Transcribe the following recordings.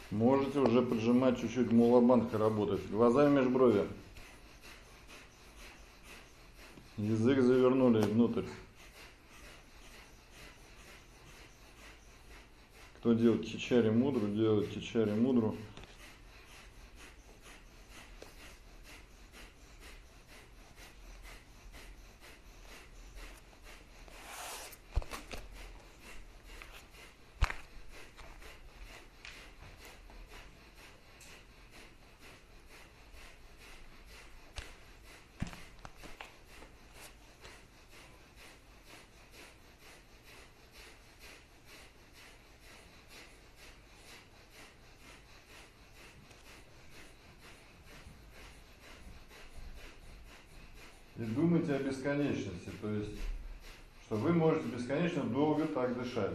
Можете уже поджимать чуть-чуть, мулабандха работать. Глазами межброви. Язык завернули внутрь. Кто делает чичари мудру, делает чичари мудру. И думайте о бесконечности, то есть, что вы можете бесконечно долго так дышать.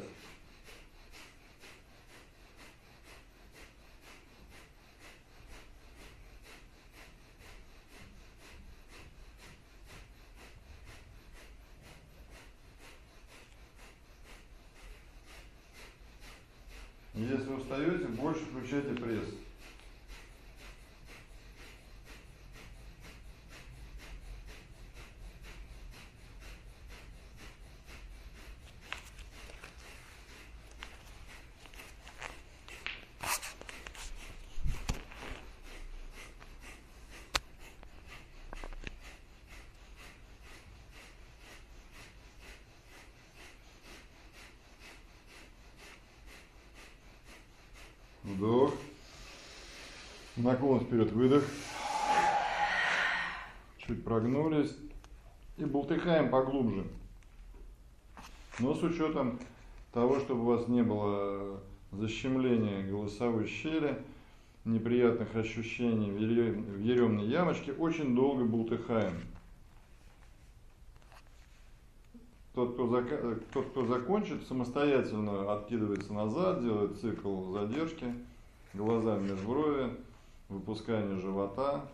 Если устаете, больше включайте пресс. Вдох. Наклон вперед, выдох. Чуть прогнулись. И бултыхаем поглубже. Но с учетом того, чтобы у вас не было защемления голосовой щели, неприятных ощущений в еремной ямочке, очень долго бултыхаем. Тот, кто закончит, самостоятельно откидывается назад, делает цикл задержки, глазами межброви, выпускание живота.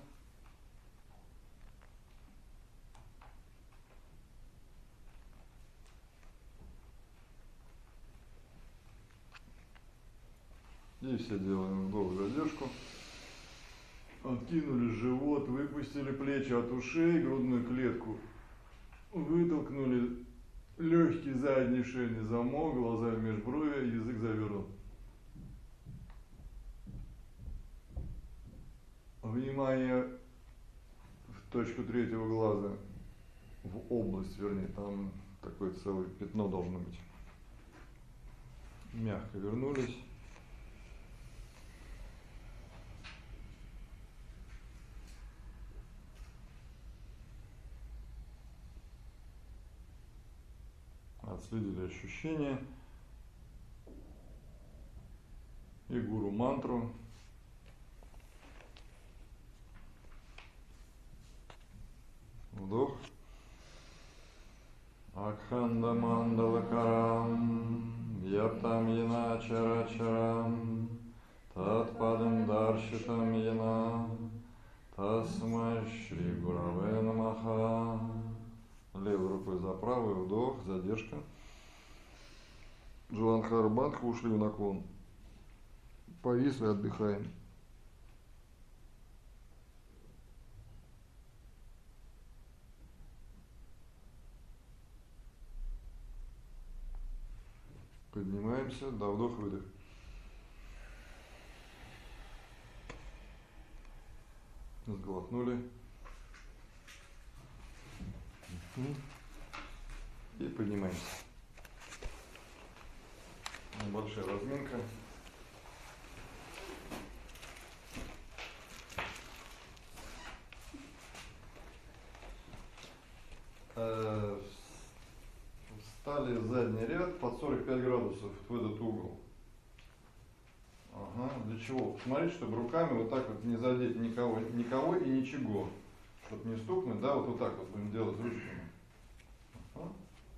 И все делаем вдох, задержку. Откинули живот, выпустили плечи от ушей, грудную клетку. Вытолкнули легкий задний шейный замок, глаза в межброви, язык завернут. Внимание в точку третьего глаза, в область, вернее, там такое целое пятно должно быть. Мягко вернулись. Отследили ощущения и гуру мантру. Вдох. Акханда мандалакарам яптам яна чарачарам татпадам даршитам яна тасмай шри гураве намаха. Левой рукой за правой, вдох, задержка. Джаландхара Бандха, ушли в наклон. Повисли, отдыхаем. Поднимаемся, да, вдох-выдох. Сглотнули. И поднимаемся. Небольшая разминка. Встали в задний ряд под 45 градусов в этот угол. Ага. Для чего? Посмотрите, чтобы руками вот так вот не задеть никого и ничего. Чтобы не стукнуть, да, вот так вот будем делать ручками. Ага.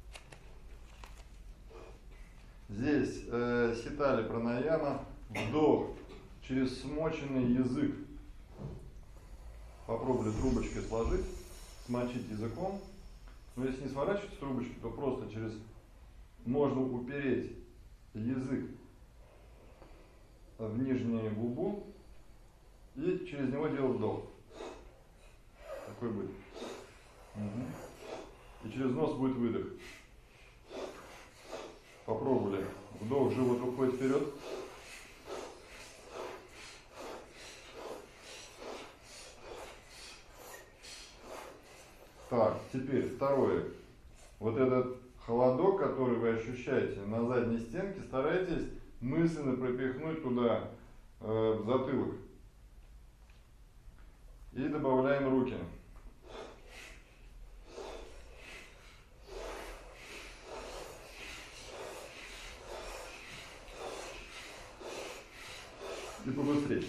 Здесь ситали пранаяма, вдох через смоченный язык. Попробовали трубочкой сложить, смочить языком. Но если не сворачивать с трубочки, то просто через можно упереть язык в нижнюю губу и через него делать вдох. Такой будет. Угу. И через нос будет выдох. Попробовали. Вдох, живот уходит вперед. Так, теперь второе. Вот этот холодок, который вы ощущаете на задней стенке, старайтесь мысленно пропихнуть туда в затылок. И добавляем руки. И побыстрее.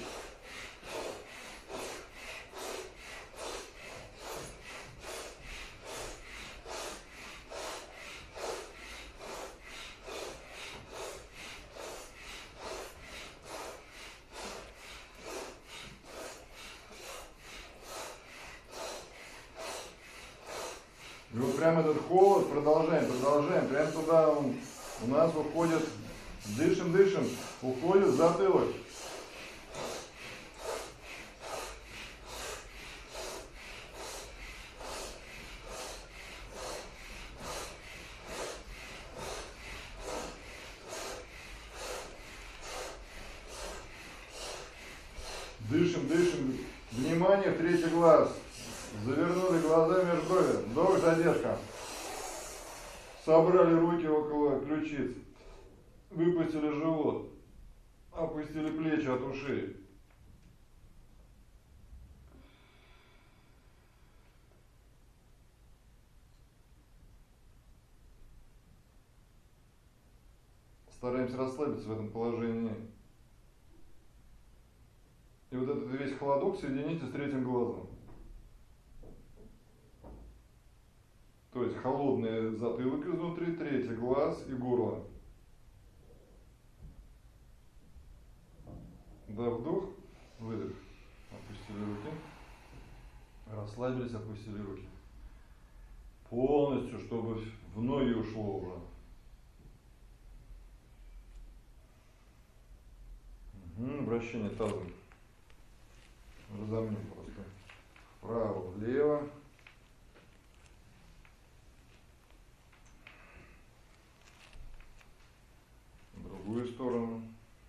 И вот прям этот холод, продолжаем, прям туда он у нас уходит, дышим, уходит в затылок. Дышим. Внимание, в третий глаз. Завернули глаза между брови. Вдох, задержка. Собрали руки около ключиц. Выпустили живот. Опустили плечи от ушей. Стараемся расслабиться в этом положении. И вот этот весь холодок соедините с третьим глазом. То есть холодный затылок изнутри, третий глаз и горло. Да, вдох, выдох. Опустили руки. Расслабились, опустили руки. Полностью, чтобы в ноги ушло уже. Вращение тазом. Разомнем просто. Вправо, влево. В другую сторону.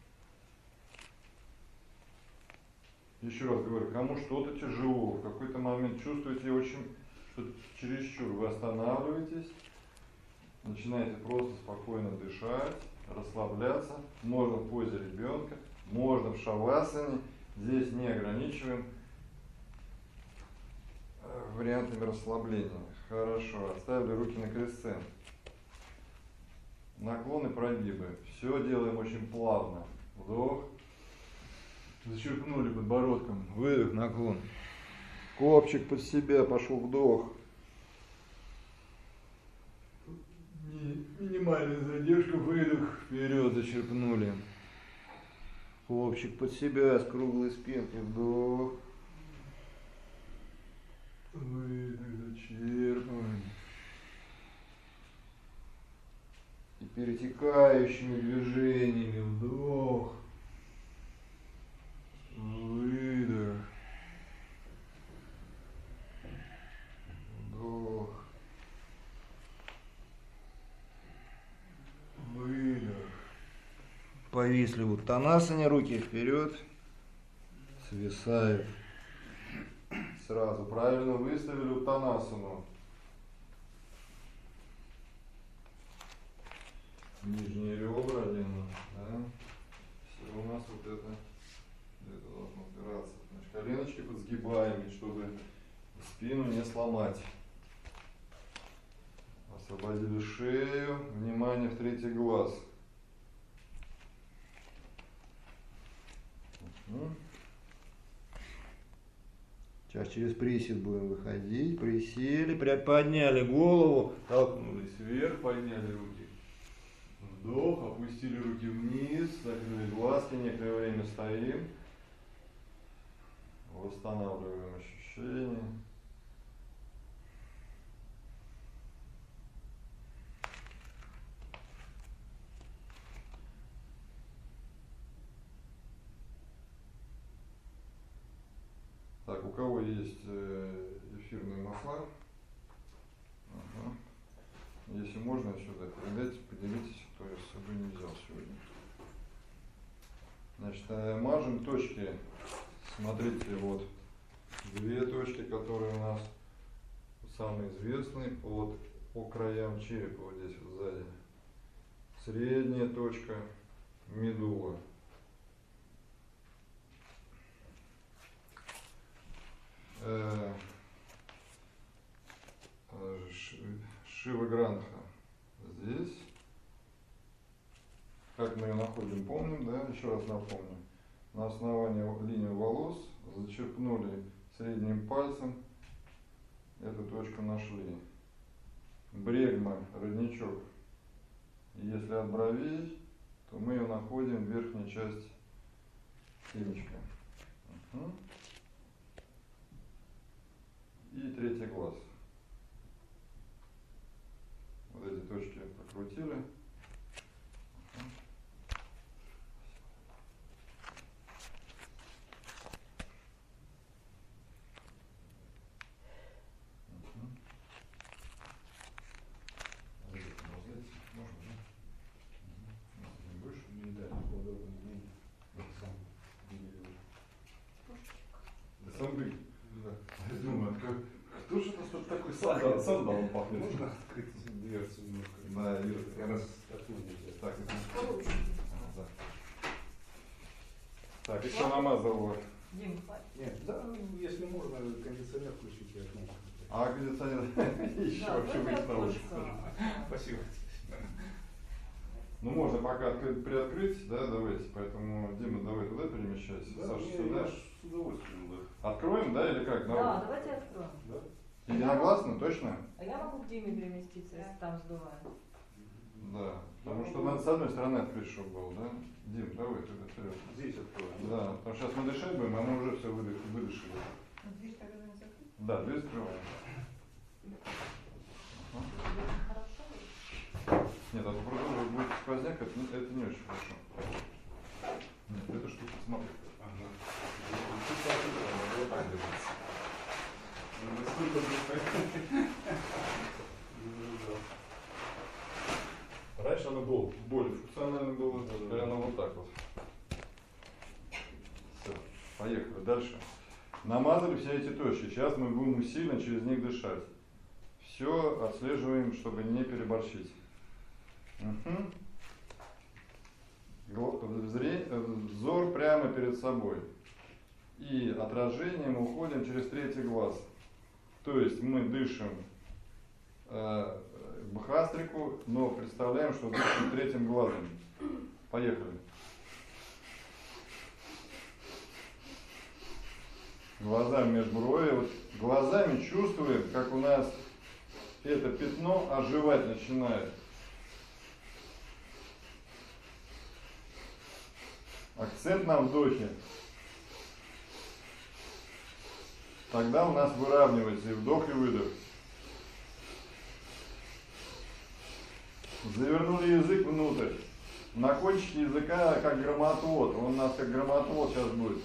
Еще раз говорю, кому что-то тяжело, в какой-то момент чувствуете очень, что чересчур, вы останавливаетесь, начинаете просто спокойно дышать, расслабляться. Можно в позе ребенка, можно в шавасане. Здесь не ограничиваем вариантами расслабления. Хорошо, оставили руки на крестце. Наклоны, прогибы. Все делаем очень плавно. Вдох. Зачерпнули подбородком. Выдох, наклон. Копчик под себя, пошел вдох. Минимальная задержка, выдох. Вперед зачерпнули. Копчик под себя с круглой спинкой. Вдох. Выдох, зачерпнули. И перетекающими движениями. Вдох. Выдох. Вдох. Выдох. Повисли в уттанасане, руки вперед. Свисают. Сразу правильно выставили уттанасану. Нижние ребра одену. Да? Все у нас вот это должно упираться. Значит, коленочки подсгибаем, чтобы спину не сломать. Освободили шею. Внимание в третий глаз. Сейчас через присед будем выходить. Присели, подняли голову, толкнулись вверх, подняли руки. Вдох, опустили руки вниз, закрыли глазки, некоторое время стоим. Восстанавливаем ощущения. кого есть эфирные масла, ага. Если можно сюда передайте, поделитесь, то я с собой не взял сегодня. Значит, мажем точки. Смотрите, вот две точки, которые у нас самые известные по краям черепа, вот здесь вот сзади. Средняя точка, медула. Шива Грандха здесь. Как мы ее находим, помним, да? Еще раз напомню. На основании линии волос зачерпнули средним пальцем, эту точку нашли. Брегма, родничок. Если от бровей, то мы ее находим в верхней части темечка. Угу. И третий глаз. Вот эти точки прокрутили. Сандалом пахнет. Можно открыть дверцу немножко? Да, Юра, как раз открыть. Так, да. Так, еще намазал. Дим, хватит. Нет, да, если можно, кондиционер включить, я окно. А кондиционер еще Да, вообще быть наушник. Спасибо. Ну можно пока приоткрыть, да, давайте. Поэтому, Дима, давай туда перемещайся. Да, Саша, я сюда. с удовольствием, да. Откроем, да, или как? Да, давайте откроем. Да? Единогласно, точно? А я могу к Диме переместиться, если там сдувает. Да. Потому что надо с одной стороны открыть, чтобы был, да? Дим, давай тогда вперед. Здесь откроем. Да, потому что сейчас мы дышать будем, а мы уже все выдышали. Дверь так не закрыта? Да, дверь закрываем. Хорошо. Нет, а то просто будет сквозняк, это не очень хорошо. Нет, эта штука, смотри. Ага. Вот так держится. Раньше оно было более функционально было, теперь оно вот так вот. Все, поехали дальше. Намазали все эти точки. Сейчас мы будем усиленно через них дышать. Все отслеживаем, чтобы не переборщить. Угу. Взор прямо перед собой. И отражением уходим через третий глаз. То есть мы дышим бхастрику, но представляем, что дышим третьим глазом. Поехали. Глазами межброви. Вот глазами чувствуем, как у нас это пятно оживать начинает. Акцент на вдохе. Тогда у нас выравнивается и вдох, и выдох. Завернули язык внутрь. На кончике языка как громоотвод. Он у нас как громоотвод сейчас будет.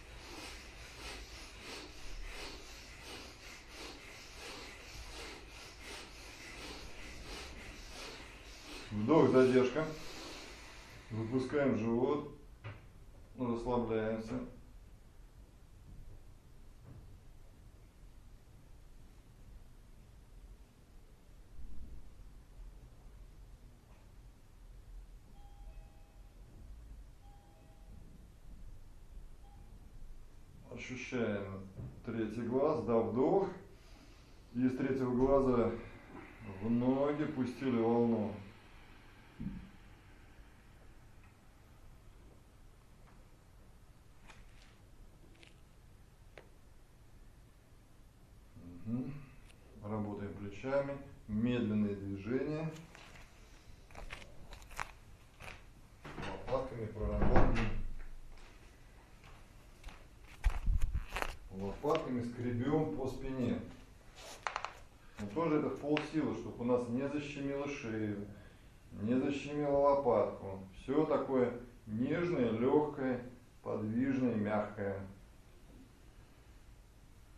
Вдох, задержка. Выпускаем живот. Расслабляемся. Ощущаем третий глаз, да, вдох. И из третьего глаза в ноги пустили волну. Угу. Работаем плечами, медленные движения. Лопатками проработаем. Лопатками скребем по спине. Но тоже это в полсилы, чтобы у нас не защемило шею, не защемило лопатку. Все такое нежное, легкое, подвижное, мягкое.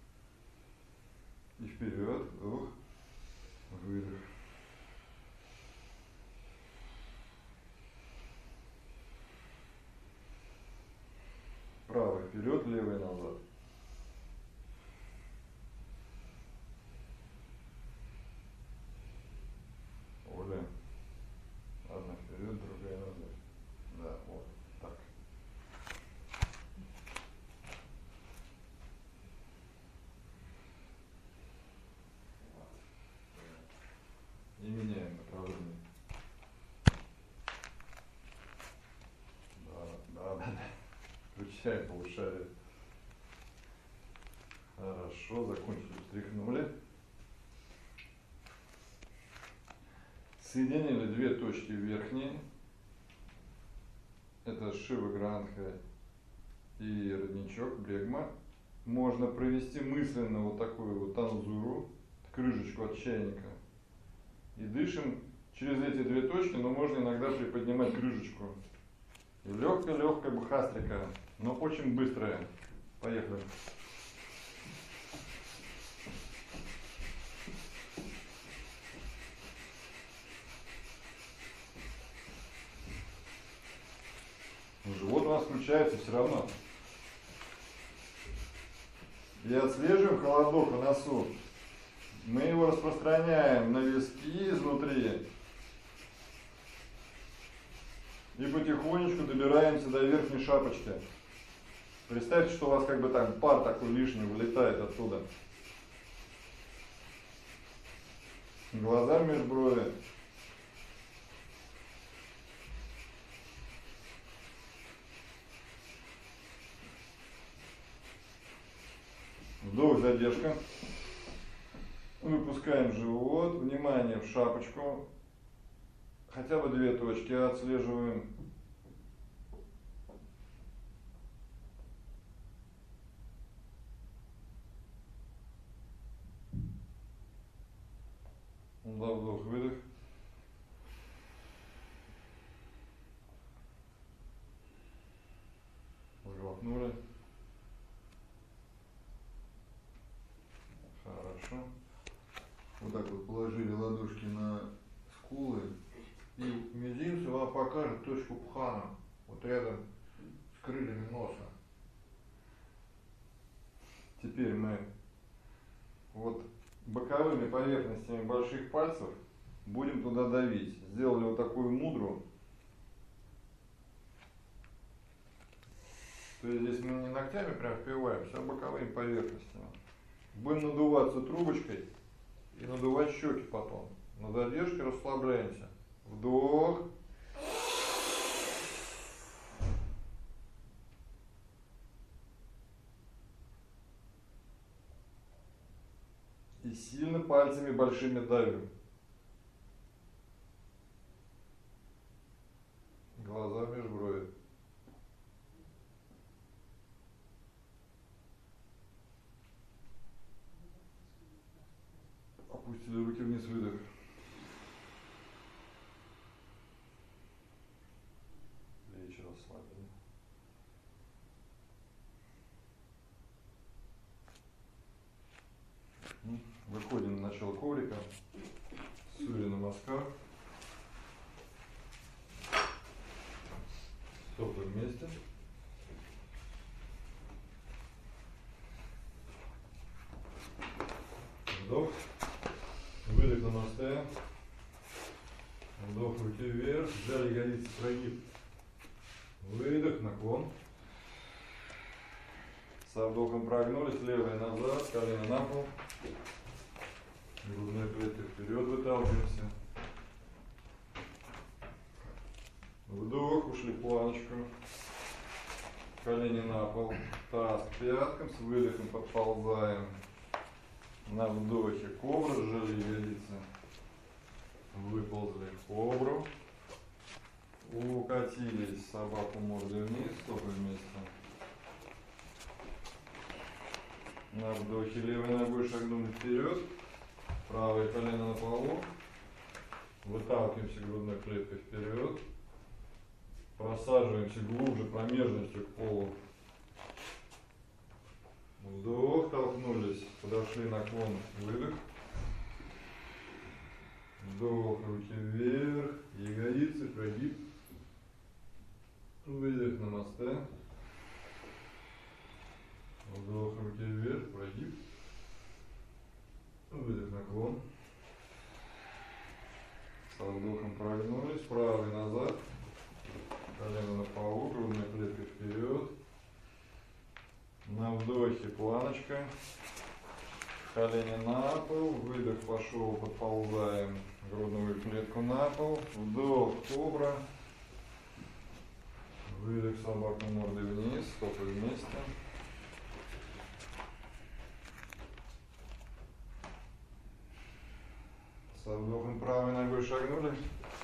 И вперед, вдох, выдох. Правый вперед, левый назад. Оля. Одна вперед, другая назад. Да, вот так. И меняем направление. Да. Включаем полушарие. Хорошо, закончили, встряхнули. Соединили две точки верхние. Это Шива Грандха и родничок, Брегма. Можно провести мысленно вот такую вот танзуру, крышечку от чайника. И дышим через эти две точки, но можно иногда приподнимать крышечку. И легкая бхастрика, но очень быстрая. Поехали. Живот у нас включается все равно. И отслеживаем холодок в носу. Мы его распространяем на виски изнутри. И потихонечку добираемся до верхней шапочки. Представьте, что у вас как бы там пар такой лишний вылетает оттуда. Глаза межброви. Вдох, задержка. Выпускаем живот. Внимание в шапочку. Хотя бы две точки отслеживаем. Да, вдох, выдох. Сглотнули. Хорошо. Вот так вот положили ладошки на скулы. И мизинцем вам покажет точку пхана. Вот рядом с крыльями носа. Теперь мы вот боковыми поверхностями больших пальцев будем туда давить. Сделали вот такую мудру. То есть здесь мы не ногтями прям впиваемся, а боковыми поверхностями. Будем надуваться трубочкой и надувать щеки потом. На задержке расслабляемся. Вдох. И сильно пальцами большими давим. Глаза межброви. Опустили руки вниз, выдох. Плечи расслаблены. Выходим на начало коврика. Сурья намаскар. Стопы вместе. Вдох. Выдох намасте. Вдох, руки вверх. Взяли ягодицы, прогиб. Выдох, наклон. Со вдохом прогнулись, левая назад, колено на пол. Грудной клеткой вперед выталкиваемся. Вдох, ушли в планочку. Колени на пол. Таз к пяткам, с выдохом подползаем. На вдохе кобра, сжали ягодицы. Выползли в кобру. Укатились, собаку мордой вниз, стопы вместе. На вдохе левой ногой шагнули вперед. Правое колено на полу. Выталкиваемся грудной клеткой вперед. Просаживаемся глубже промежностью к полу. Вдох, толкнулись, подошли Подошли, наклон, выдох. Вдох, руки вверх, ягодицы, прогиб. Выдох, намасте. Вдох, руки вверх, прогиб. Выдох, наклон. Со вдохом прогнулись, правый назад. Колено на полу, грудная клетка вперед. На вдохе планочка. Колени на пол. Выдох пошел, подползаем грудную клетку на пол. Вдох, кобра. Выдох, собака мордой вниз, стопы вместе. Со вдохом правой ногой шагнули.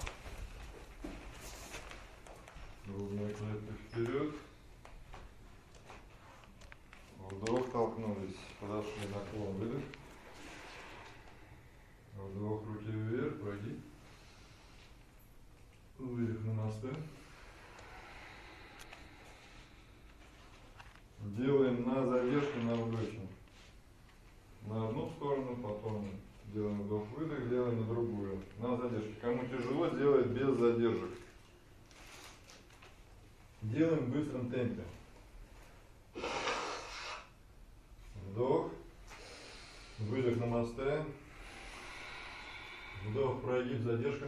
Грудная клетка вперед. Вдох, толкнулись, подошли, наклон, выдох. Вдох, руки вверх, прогиб. Выдох, намасте. Делаем на задержке, на вдохе. На одну сторону, потом делаем вдох-выдох, делаем на другую. На задержке. Кому тяжело, делает без задержек. Делаем в быстром темпе. Вдох. Выдох, намасте. Вдох, прогиб, задержка.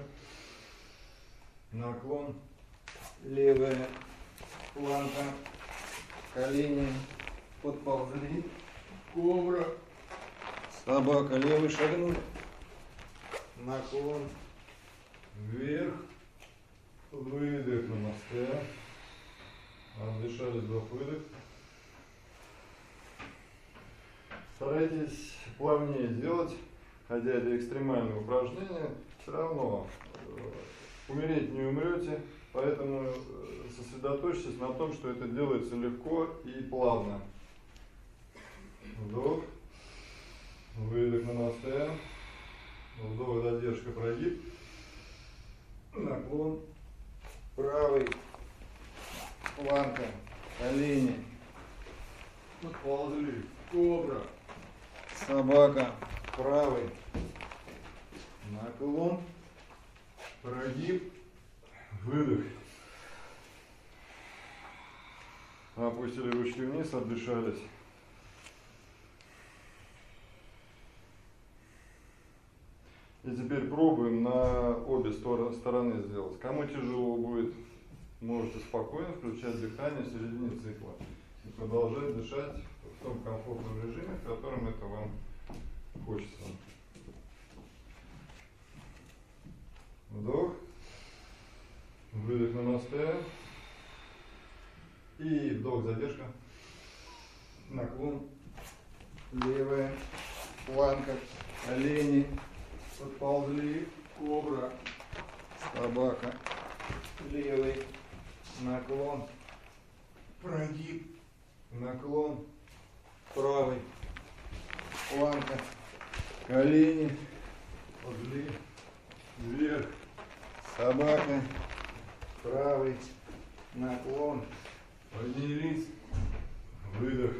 Наклон. Левая планка. Колени подползли. Кобра. Собака, левый шагнул. Наклон. Вверх. Выдох, намасте. Отдышались, вдох-выдох. Старайтесь плавнее сделать, хотя это экстремальное упражнение, все равно умереть не умрете, поэтому сосредоточьтесь на том, что это делается легко и плавно. Вдох, выдох, намасте, вдох, задержка, прогиб, наклон, правый, планка, колени, подползли, кобра. Собака, правый, наклон, прогиб, выдох. Опустили ручки вниз, отдышались. И теперь пробуем на обе стороны сделать. Кому тяжело будет, можете спокойно включать дыхание в середине цикла и продолжать дышать в том комфортном режиме, в котором это вам хочется. Вдох, выдох, намасте, и вдох, задержка, наклон, левая планка, колени подползли, кобра, собака, левый, наклон, прогиб, наклон, правый, планка, колени, подли, вверх, собака, правый, наклон, поднялись, выдох.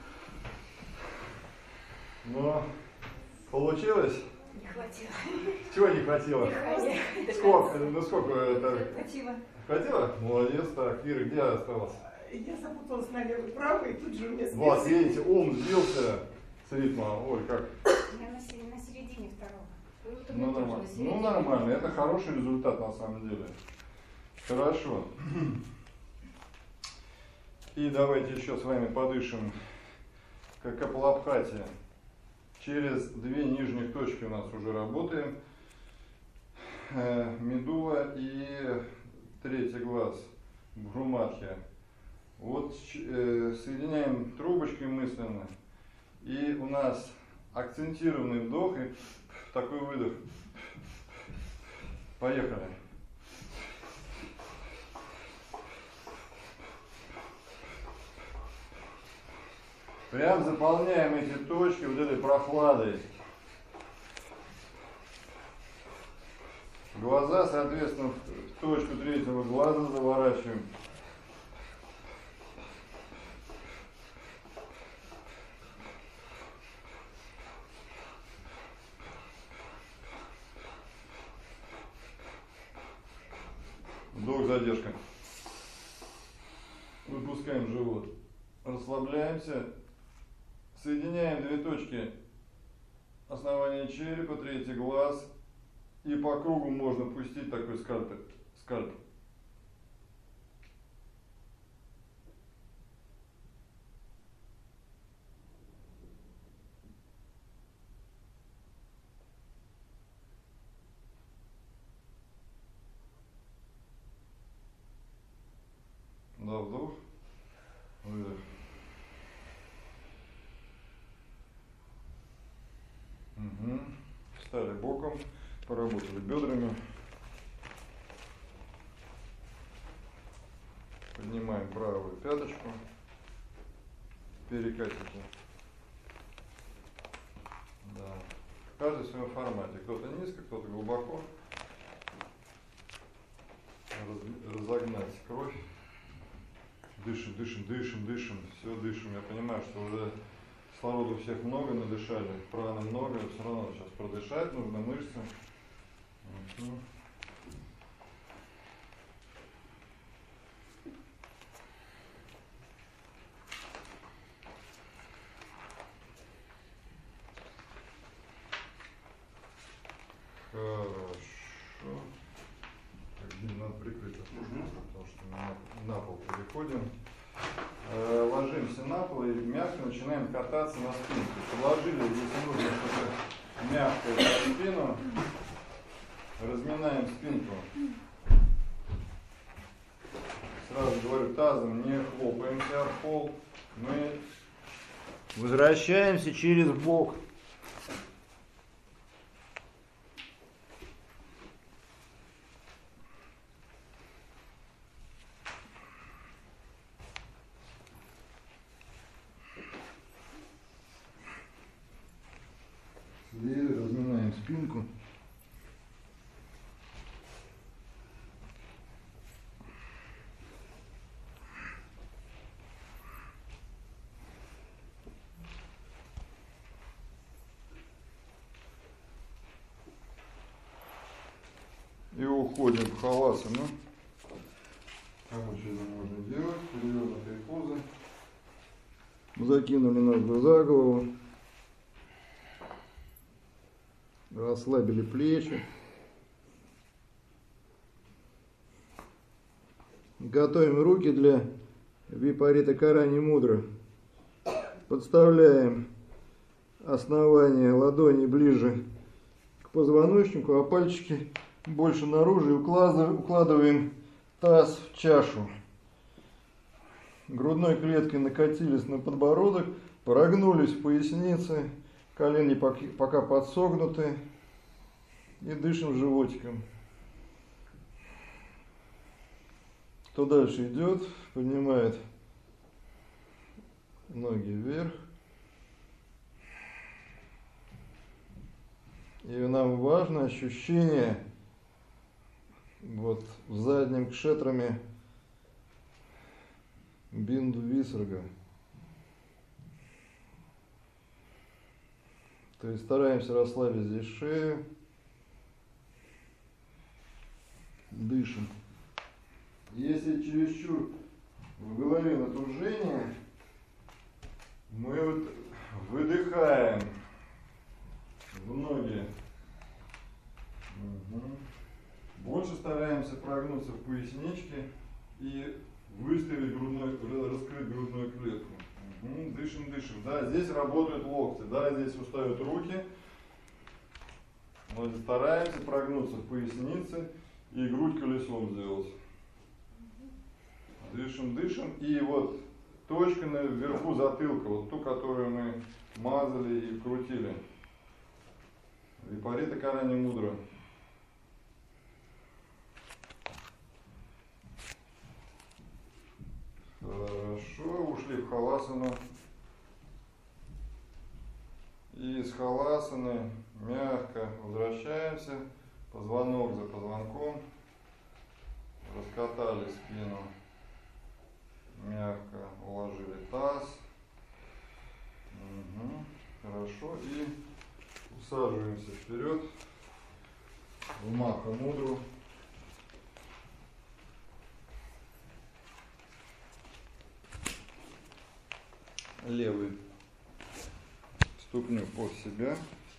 Но получилось? Не хватило. Чего не хватило? Сколько? Ну сколько это? Хватило. Хватило? Молодец. Так, Ира, где осталось? Я запуталась на левый, правый, и тут же у меня Вот, видите, ум сбился с ритма. Ой, как. Я на середине второго. Ну нормально. Ну нормально. Это хороший результат на самом деле. Хорошо. И давайте еще с вами подышим как капалабхати. Через две нижних точки у нас уже работаем. Медула и третий глаз. Бхруматхья. Вот соединяем трубочкой мысленно. И у нас акцентированный вдох и такой выдох. Поехали. Прям заполняем эти точки вот этой прохладой. Глаза, соответственно, в точку третьего глаза заворачиваем. задержка. Выпускаем живот. Расслабляемся. Соединяем две точки. Основание черепа, третий глаз. И по кругу можно пустить такой скальпель. Да, вдох, выдох. Угу. Встали боком, поработали бедрами. Поднимаем правую пяточку. Перекатите. Да. Каждый в своем формате. Кто-то низко, кто-то глубоко. Разогнать кровь. Дышим, дышим, дышим, дышим. Все дышим. Я понимаю, что уже кислорода у всех много, надышали. Праны много. Все равно сейчас продышать нужно мышцы. Угу. Хорошо. Так, Дим, надо прикрыть это, потому что мы на пол переходим. Ложимся на пол и мягко начинаем кататься на спинку. Положили, если нужно что-то мягкое на спину, разминаем спинку. Сразу говорю, тазом не хлопаемся об пол. Мы возвращаемся через бок. Разминаем спинку. И уходим в хавасану. Кому что можно делать? Перевернутые позы. Закинули ногу за голову. Расслабили плечи. Готовим руки для випарита карани мудра. Подставляем основание ладони ближе к позвоночнику, а пальчики больше наружу и укладываем таз в чашу. Грудной клеткой накатились на подбородок, прогнулись в пояснице. Колени пока подсогнуты. И дышим животиком. Кто дальше идет, поднимает ноги вверх. И нам важно ощущение вот в заднем кшетраме бинду висарга. То есть стараемся расслабить здесь шею. Дышим. Если чересчур в голове натужение, мы вот выдыхаем в ноги. Угу. Больше стараемся прогнуться в поясничке и выставить раскрыть грудную клетку. Угу. Дышим, дышим. Да, здесь работают локти, да, здесь устают руки. Мы стараемся прогнуться в пояснице и грудь колесом сделать. Дышим, дышим. И вот точка наверху затылка, вот ту, которую мы мазали и крутили. Випарита карани мудра. Хорошо, ушли в халасану. И из халасаны мягко возвращаемся, позвонок за позвонком, раскатали спину, мягко уложили таз. Угу. Хорошо, и усаживаемся вперед в маха мудру. левый ступню под себя.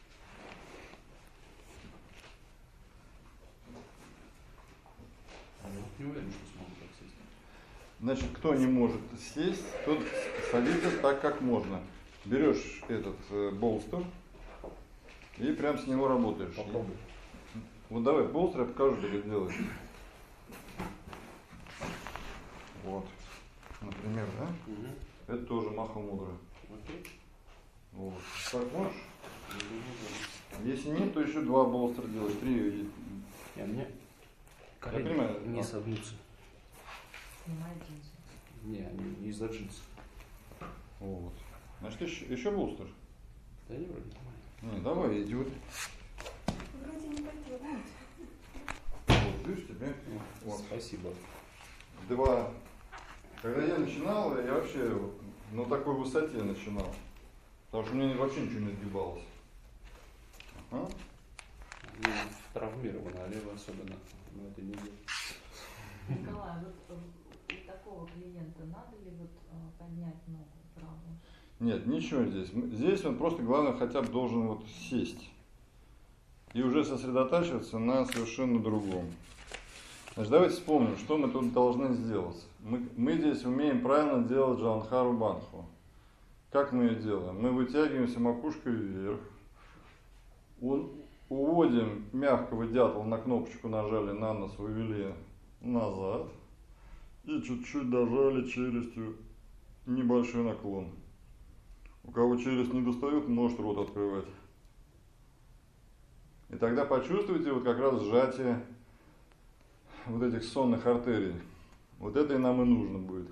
Я вот не уверен, что смогу так сесть. Значит, кто не может сесть, тот садится так, как можно. Берешь этот болстер и прям с него работаешь. Попробуй. Вот давай болстер, я покажу, как это делать. Вот. Например, да? Угу. Это тоже Махамудра. Окей. Вот. Так можешь? Угу. Если нет, то еще 2 болстера делай, 3. Я мне колени понимаю, не да. согнутся. Снимай джинсы. Не, они не из-за джинсов. Вот. Значит, еще болстер? Да не вроде нормально. Не, давай, идет. Вроде не потянуть. Вот, видишь, тебе. Вот. Спасибо. 2. Когда я начинал, я вообще на такой высоте начинал. Потому что у меня вообще ничего не сгибалось. Ага. Ну, травмировано, а лево особенно. Но это не дело. Николай, вот у такого клиента надо ли вот поднять ногу правую? Нет, ничего здесь. Здесь он просто, главное, хотя бы должен вот сесть. И уже сосредотачиваться на совершенно другом. Значит, давайте вспомним, что мы тут должны сделать. Мы здесь умеем правильно делать Джаландхару Бандху. Как мы ее делаем? Мы вытягиваемся макушкой вверх, уводим мягкого дятла, на кнопочку нажали, на нос увели назад и чуть-чуть дожали челюстью, небольшой наклон. У кого челюсть не достает, может рот открывать. И тогда почувствуйте вот как раз сжатие вот этих сонных артерий. Вот это и нам и нужно будет.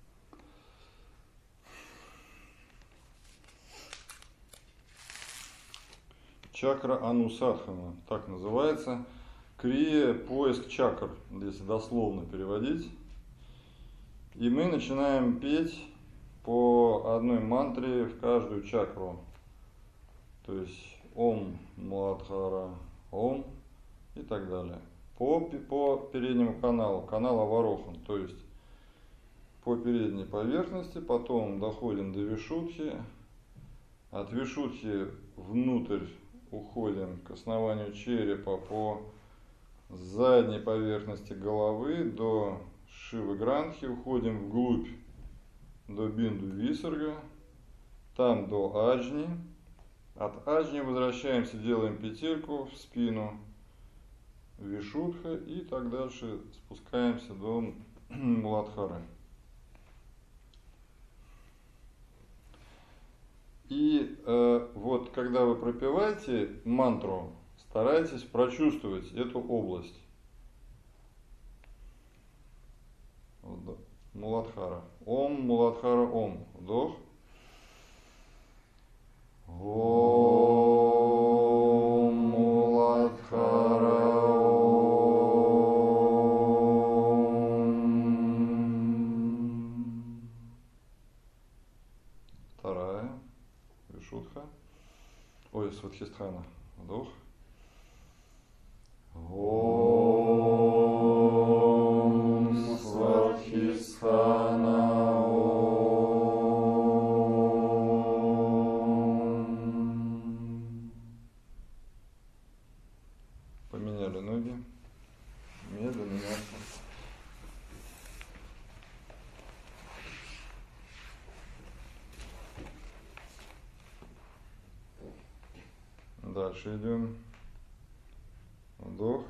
Чакра Анусадхана, так называется. Крия, поиск чакр, если дословно переводить. И мы начинаем петь по одной мантре в каждую чакру. То есть Ом Муладхара, Ом и так далее. По переднему каналу, канал Аварохан, то есть по передней поверхности, потом доходим до Вишудхи, от Вишудхи внутрь уходим к основанию черепа по задней поверхности головы до Шивы Грандхи, уходим вглубь до Бинду Висарга, там до Аджни, от Аджни возвращаемся, делаем петельку в спину, Вишудха и так дальше спускаемся до Муладхары. И вот когда вы пропеваете мантру, старайтесь прочувствовать эту область. Вот, Муладхара. Ом, Муладхара, Ом. Вдох. Ом, Муладхара, Ом. Вторая. Вишудха. Ой, Сватхистхана. Вдох. Ом Сватхистхана. Поменяли ноги. Медленно, мягко. Дальше идем. Вдох.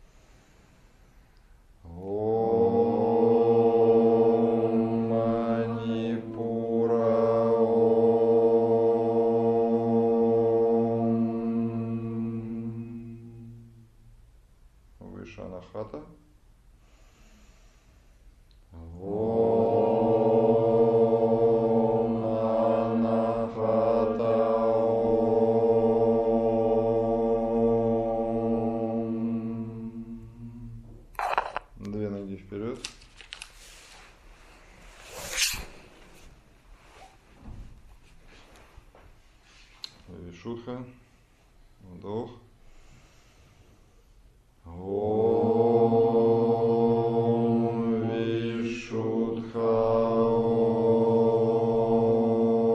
Ом Манипура. Ом. Выше Анахата. Ом Анахата. Две ноги вперед. Вишудха. Вдох. Ом Вишудха.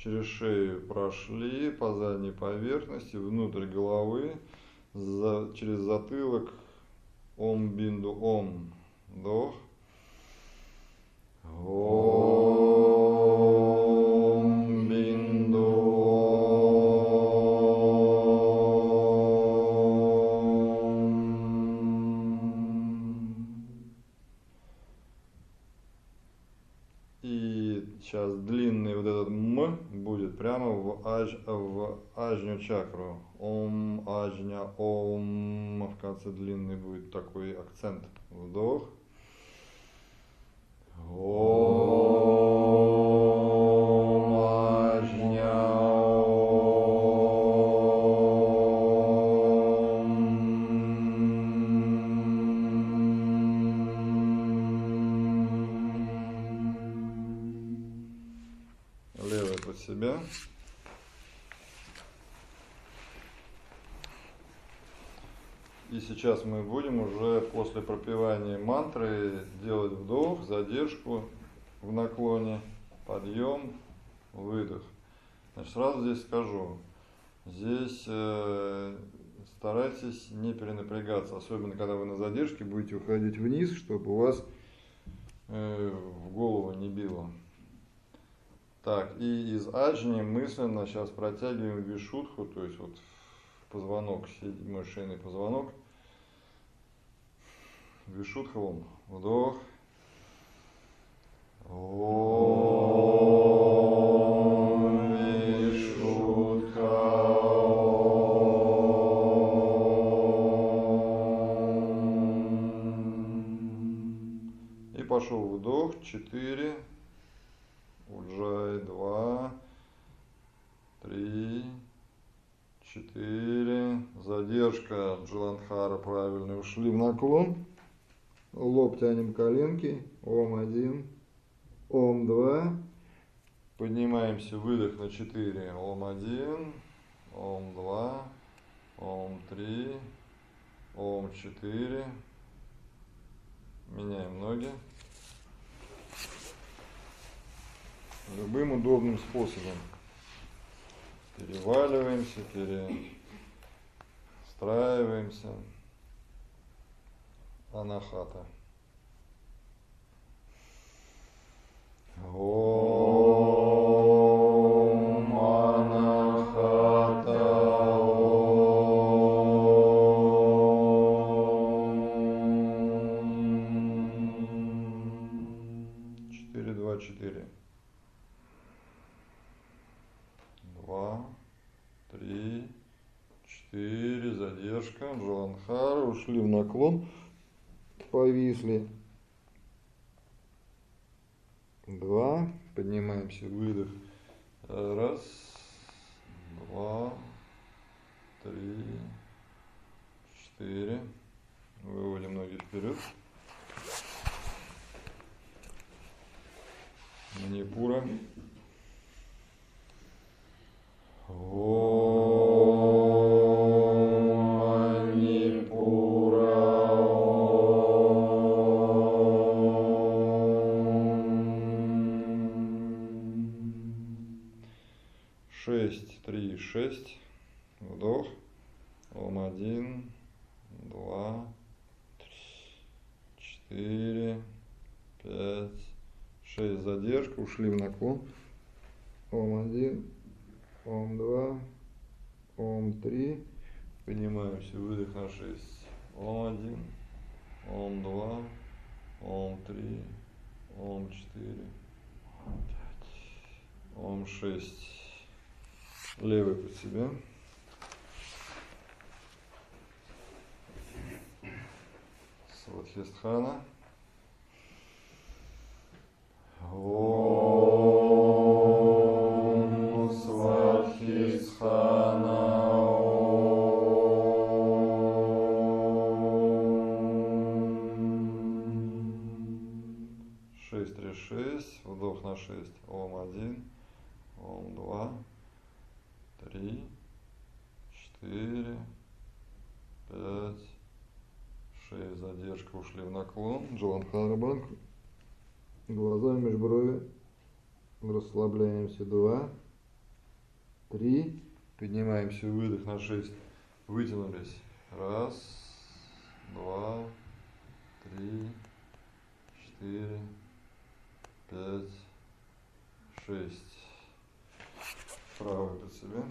через шею прошли по задней поверхности, внутрь головы, через затылок. Ом бинду ом. Вдох. Ом бинду ом. И сейчас длинный вот этот м будет прямо в ажню чакру. Ом, ажня, ом. В конце длинный будет такой акцент. Вдох. Ом, ажня, ом. Левый под себя. И сейчас мы будем уже после пропевания мантры делать вдох, задержку в наклоне, подъем, выдох. Значит, сразу здесь скажу, здесь старайтесь не перенапрягаться, особенно когда вы на задержке будете уходить вниз, чтобы у вас в голову не било. Так, и из аджни мысленно сейчас протягиваем вишудху, то есть вот позвонок, седьмой шейный позвонок. Вишудховым. Вдох. Ом вишудха. И пошел вдох. 4. Уджай. 2. 3. 4. Задержка Джаландхара правильно. Ушли в наклон. Лоб тянем коленки. Ом 1. Ом 2. Поднимаемся. Выдох на 4. Ом 1. Ом 2. Ом 3. Ом 4. Меняем ноги. Любым удобным способом. Переваливаемся, перестраиваемся. Анахата. Ом анахата. Ом. 4, 2, 4. 2, 3, 4, задержка, Джаландхара, ушли в наклон, повисли. 2, поднимаемся, выдох. 1, 2, 3, 4. Выводим ноги вперед. Манипура. Манипура. 6, 3, 6. Вдох. Ом 1, 2, 4, 5, 6. Задержка. Ушли в наклон. Ом 1. Ом 2, Ом 3, поднимаемся, выдох на 6, Ом 1, Ом 2, Ом 3, Ом 4, Ом 5, Ом 6. Левый под себя. Свадхистхана. Ом Свадхистхана. 6, 3, 6. Вдох на 6. Ом 1. Ом 2. 3. 4. 5. 6. Задержка. Ушли в наклон. Джаландхара Банк. Глаза межброви. Расслабляемся. 2. 3. Поднимаемся, выдох на 6. Вытянулись. 1, 2, 3, 4, 5, 6. Правую под себя.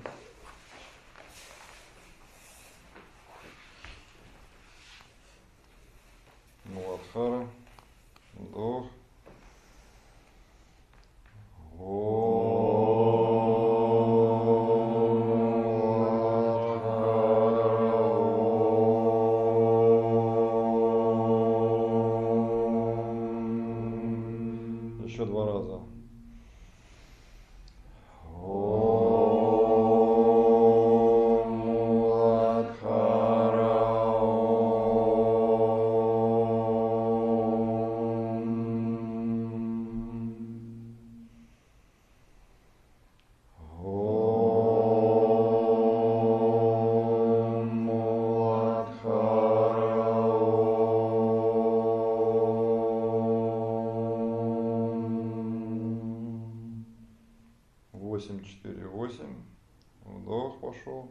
Муладхара. Вдох. Еще 2 раза. Восемь, 4, 8. Вдох пошел.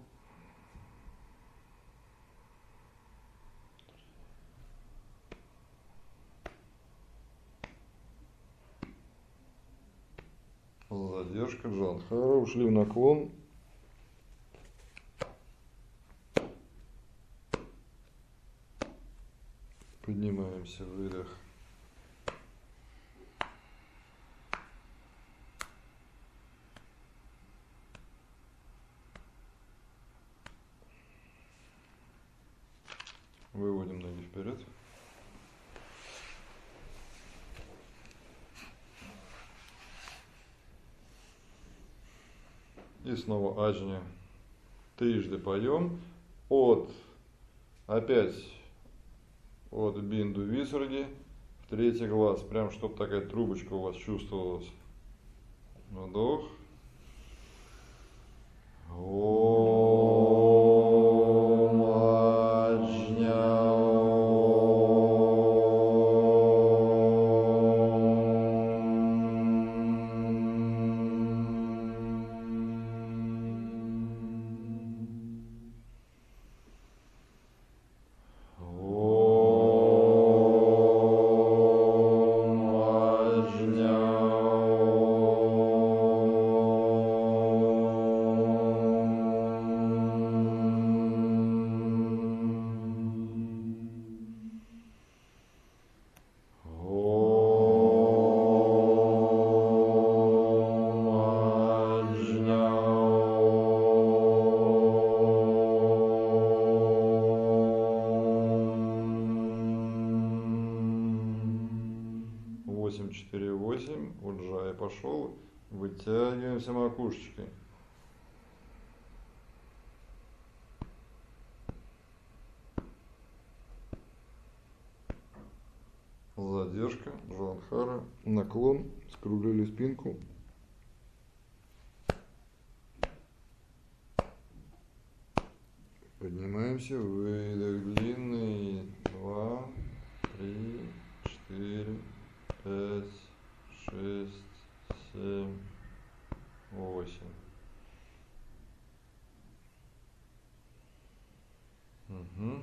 Задержка, Джанхара. Ушли в наклон. Поднимаемся, выдох. Выводим ноги вперед. И снова аджня. Трижды поем. Опять от бинду висарги в третий глаз. Прям, чтобы такая трубочка у вас чувствовалась. Вдох. Восемь, 4, 8. Уджай пошел. Вытягиваемся макушечкой. Задержка, Джанхара. Наклон. Скруглили спинку. Поднимаемся. Выдох длинный. 2, 3, 4, 5, 6, 7, 8. Угу.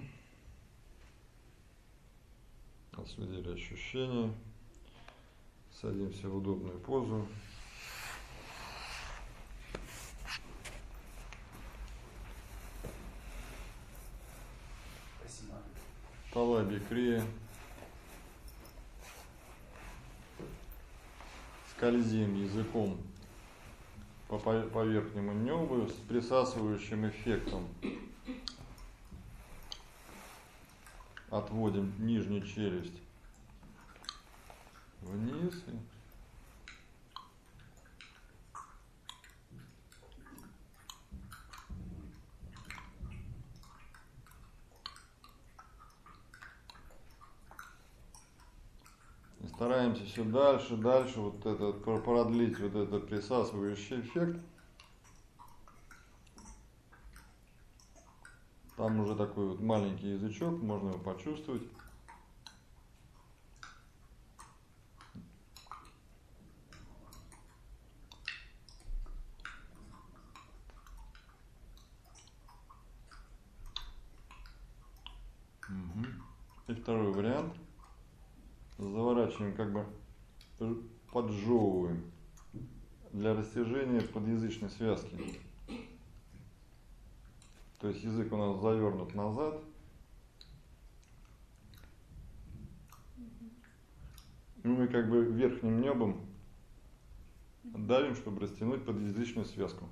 Отследили ощущения. Садимся в удобную позу. Спасибо. Палаби крия. Скользим языком по верхнему небу с присасывающим эффектом. Отводим нижнюю челюсть вниз. И стараемся все дальше, вот этот, продлить вот этот присасывающий эффект. Там уже такой вот маленький язычок, можно его почувствовать. Мгм. И второй вариант. Заворачиваем, как бы поджевываем для растяжения подъязычной связки. То есть язык у нас завернут назад. И мы как бы верхним небом давим, чтобы растянуть подъязычную связку.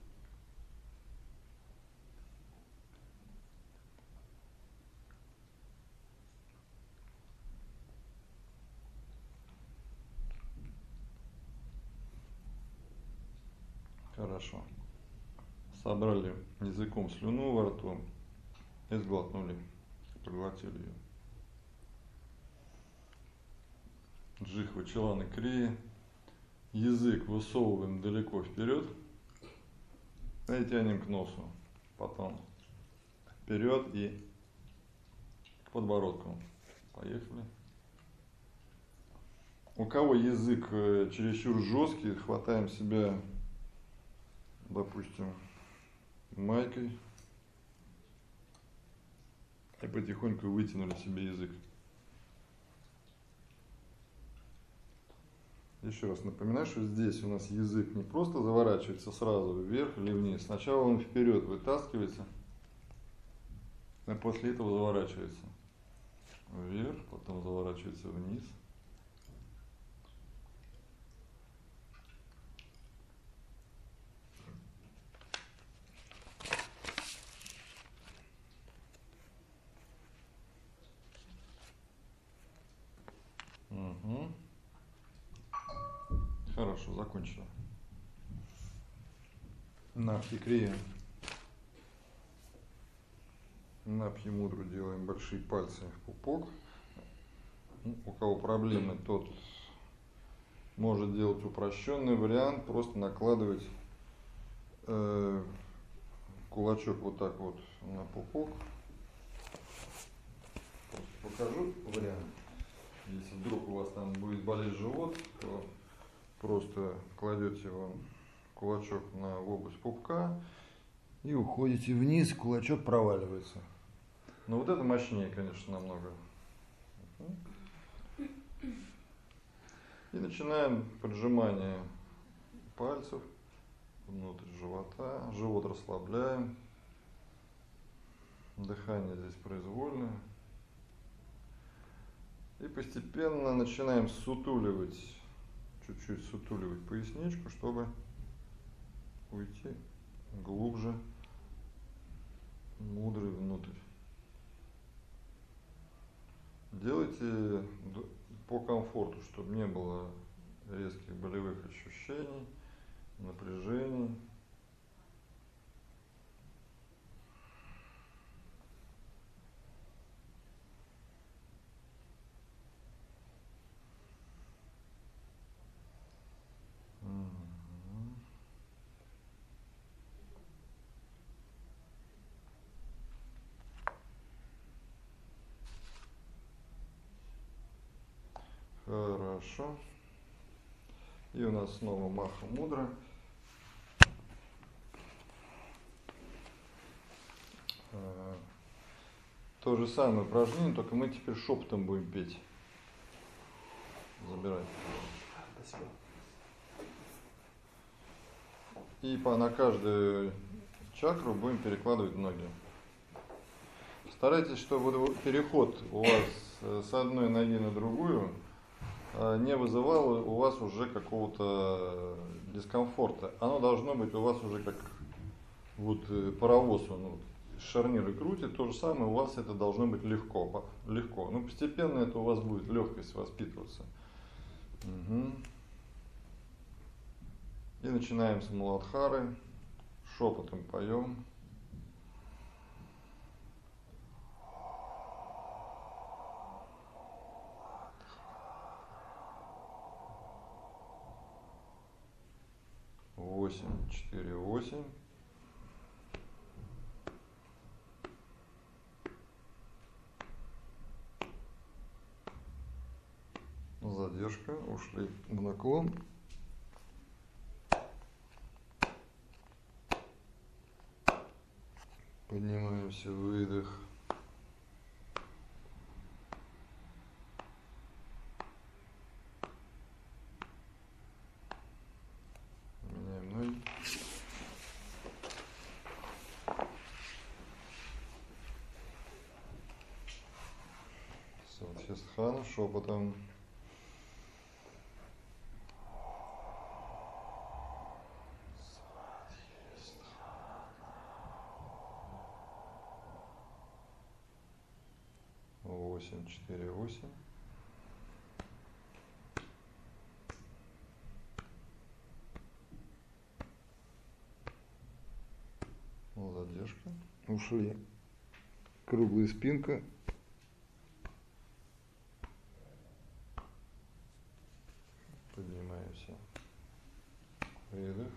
Хорошо. Собрали языком слюну во рту и сглотнули, проглотили ее. Джихва Челана Крия. Язык высовываем далеко вперед и тянем к носу. Потом вперед и к подбородку. Поехали. У кого язык чересчур жесткий, хватаем себя, допустим, майкой и потихоньку вытянули себе язык. Еще раз напоминаю, что здесь у нас язык не просто заворачивается сразу вверх или вниз. Сначала он вперед вытаскивается, а после этого заворачивается вверх, потом заворачивается вниз. Угу. Хорошо, закончила. Напхи-крия. Напхи-мудру делаем большие пальцы в пупок. У кого проблемы, тот может делать упрощенный вариант, просто накладывать кулачок вот так вот на пупок. Просто покажу вариант. Если вдруг у вас там будет болеть живот, то просто кладете его кулачок в область пупка и уходите вниз, кулачок проваливается. Но вот это мощнее, конечно, намного. И начинаем поджимание пальцев внутрь живота. Живот расслабляем. Дыхание здесь произвольное. И постепенно начинаем сутуливать, чуть-чуть сутуливать поясничку, чтобы уйти глубже, мудрый внутрь. Делайте по комфорту, чтобы не было резких болевых ощущений, напряжений. Хорошо. И у нас снова Маха Мудра. То же самое упражнение, только мы теперь шепотом будем петь. Забирай. Спасибо. И на каждую чакру будем перекладывать ноги. Старайтесь, чтобы переход у вас с одной ноги на другую не вызывало у вас уже какого-то дискомфорта. Оно должно быть у вас уже как вот паровоз, он шарниры крутит, то же самое у вас это должно быть легко. Но постепенно это у вас будет легкость воспитываться. Угу. И начинаем с Муладхары, шепотом поем. Восемь, 4, 8. Задержка, ушли в наклон. Поднимаемся, выдох. Стхана шепотом. Восемь, 4, 8. Задержка. Ушли. Круглая спинка. Поднимаемся. Выдох.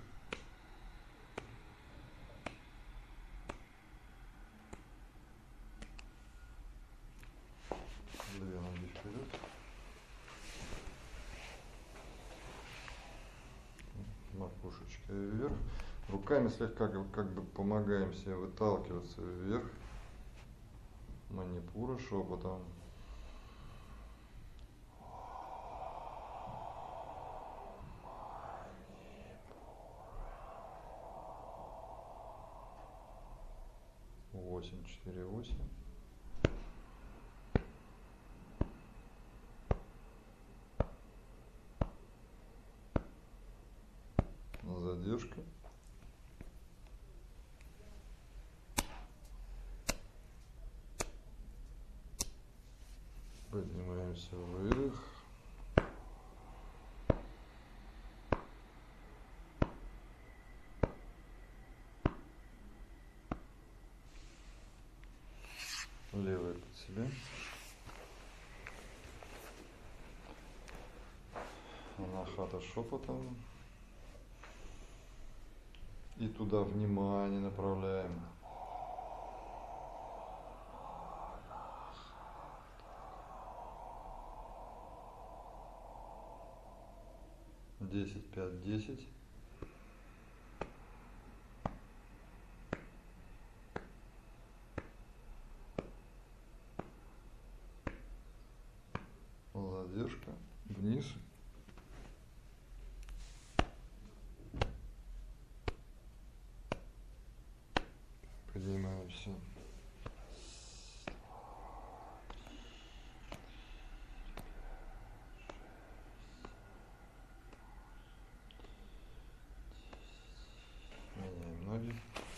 Две ноги вперед. Макушечка вверх. Руками слегка как бы помогаем себе выталкиваться вверх. Манипура шепотом. Восемь, 4, 8. Задержка. Поднимаемся, выдох. Левая под себя. Анахата шепотом. И туда внимание направляем. Десять, 5, 10. Задержка. Вниз. Поднимаемся. Меняем ноги.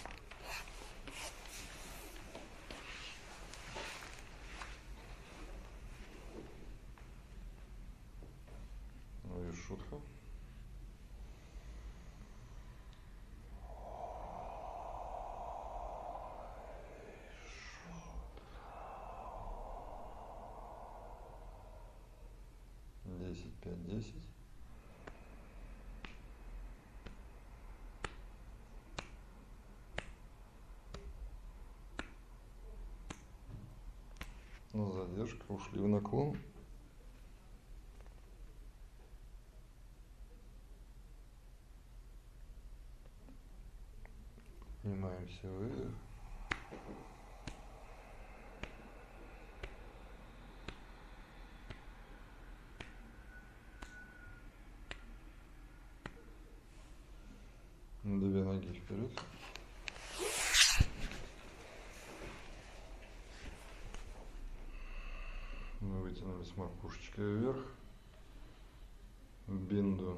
Вишудха. Десять, 5, 10. Задержка, ушли в наклон. Поднимаемся, выдох. Две ноги вперед. Мы вытянулись макушечкой вверх. Бинду.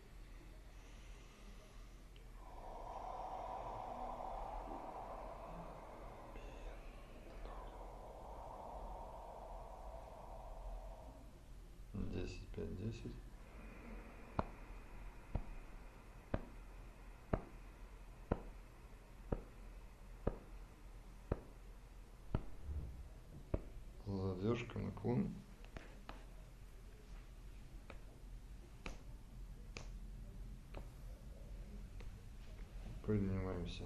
Десять, 5, 10. Задержка, наклон. Поднимаемся.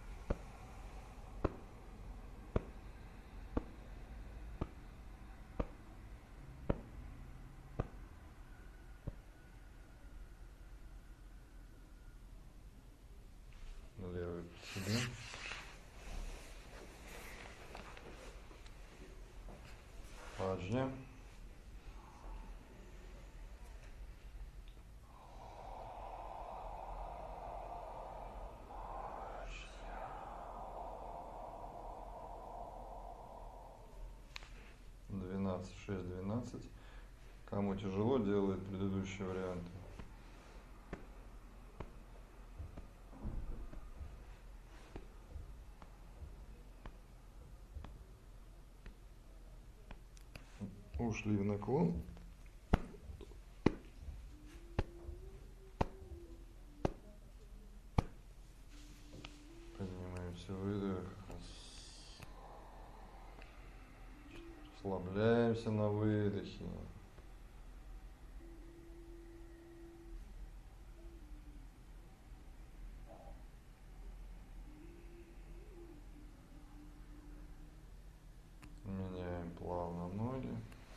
Левый под себя. Аджня. 12, 6, 12. Кому тяжело, делает предыдущие варианты. Ушли в наклон. Поднимаемся, выдох. Расслабляемся на выдохе. Меняем плавно ноги.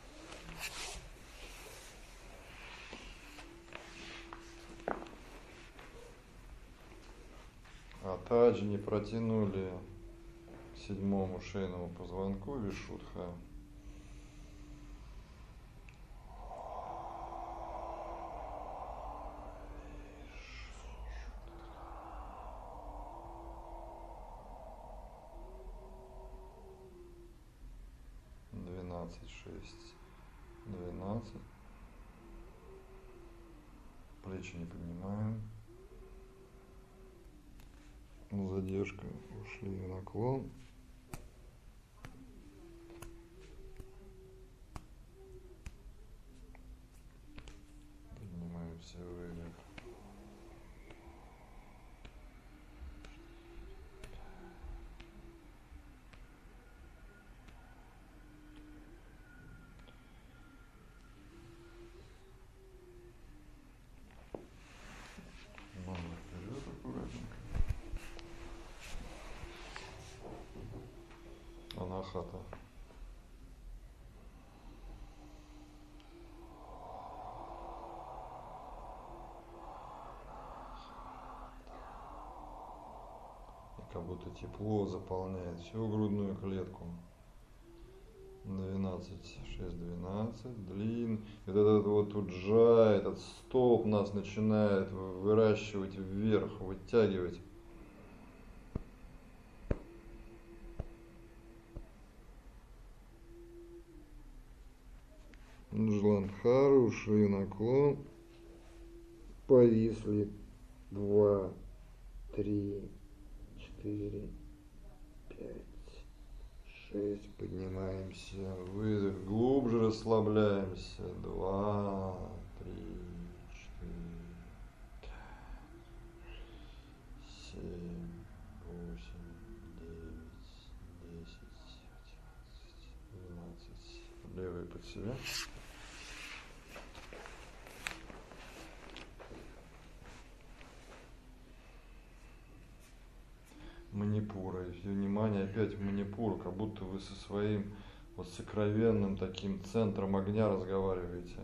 От аджни протянули к седьмому шейному позвонку вишудха. Шесть, 12. Плечи не поднимаем. Задержка. Ушли в наклон. Поднимаемся, выдох. Вперед аккуратненько. Анахата. И как будто тепло заполняет всю грудную клетку. 12, 6, 12, длин. И вот этот вот уджа, этот столб нас начинает выращивать вверх, вытягивать. Джландхара, ушли в наклон. Повисли. 2, 3, 4, 5. 6, поднимаемся, выдох, глубже расслабляемся, 2, 3, 4, 7, 8, 9, 10, 11, 12, левый под себя. Манипура. И внимание опять в манипуру, как будто вы со своим вот сокровенным таким центром огня разговариваете.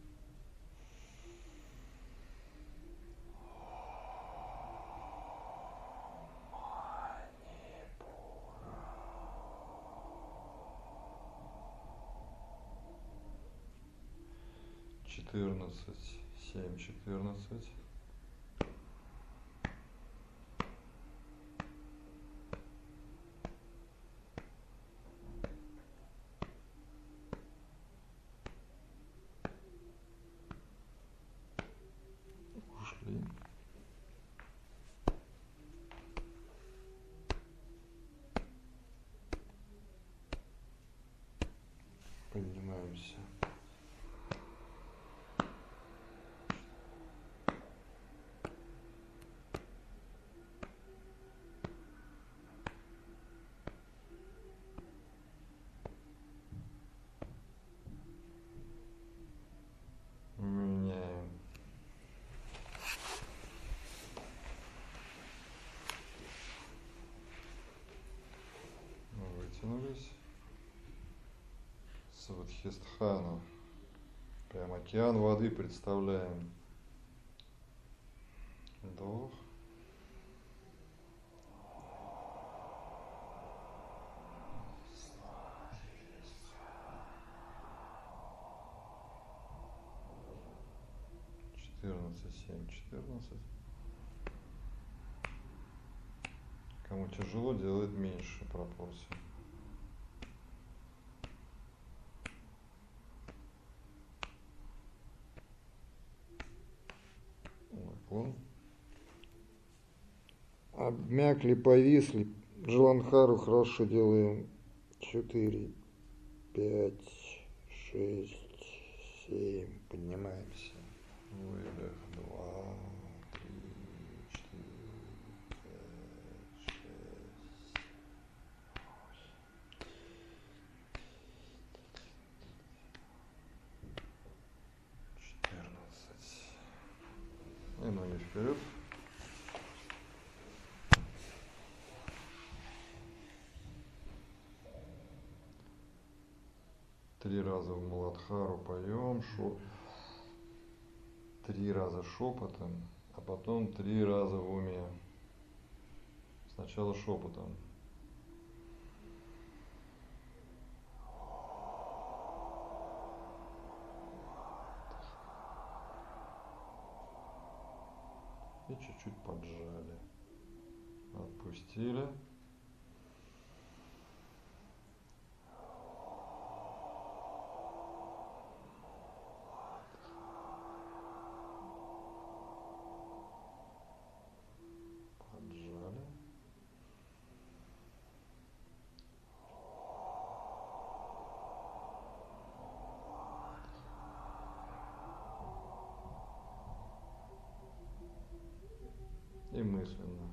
Манипура. 14, 7, 14. Поднимаемся. Меняем. Вытянулись. Свадхистхана. Прям океан воды представляем. Вдох. Четырнадцать, 7, 14. Кому тяжело, делает меньше пропорций. наклон. Обмякли, повисли. Джаланхару хорошо делаем. 4, 5, 6, 7. Поднимаемся. Выдох. 2, 3, 4, 5, 6, 14. И ноги вперед. Три раза в Муладхару поем, 3 раза шепотом, а потом 3 раза в уме. Сначала шепотом. И чуть-чуть поджали. Отпустили. Поджали. И мысленно.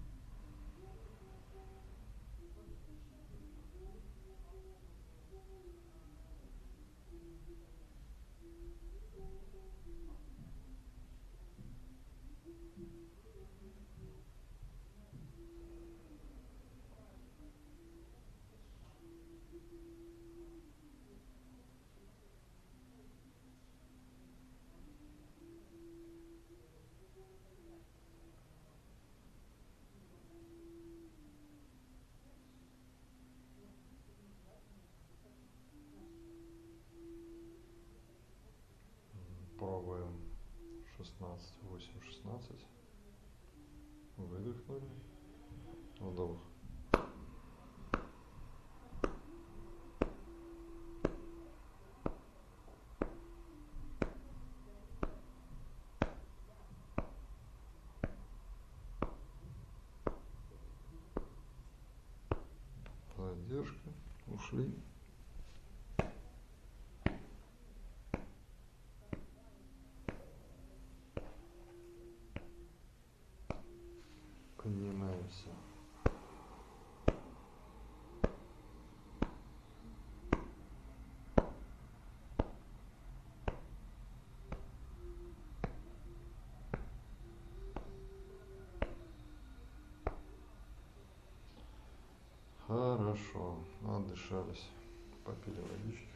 Пробуем 16, 8, 16. Выдохнули. Вдох. Задержка. Ушли. Поднимаемся. Хорошо. Отдышались. Попили водички.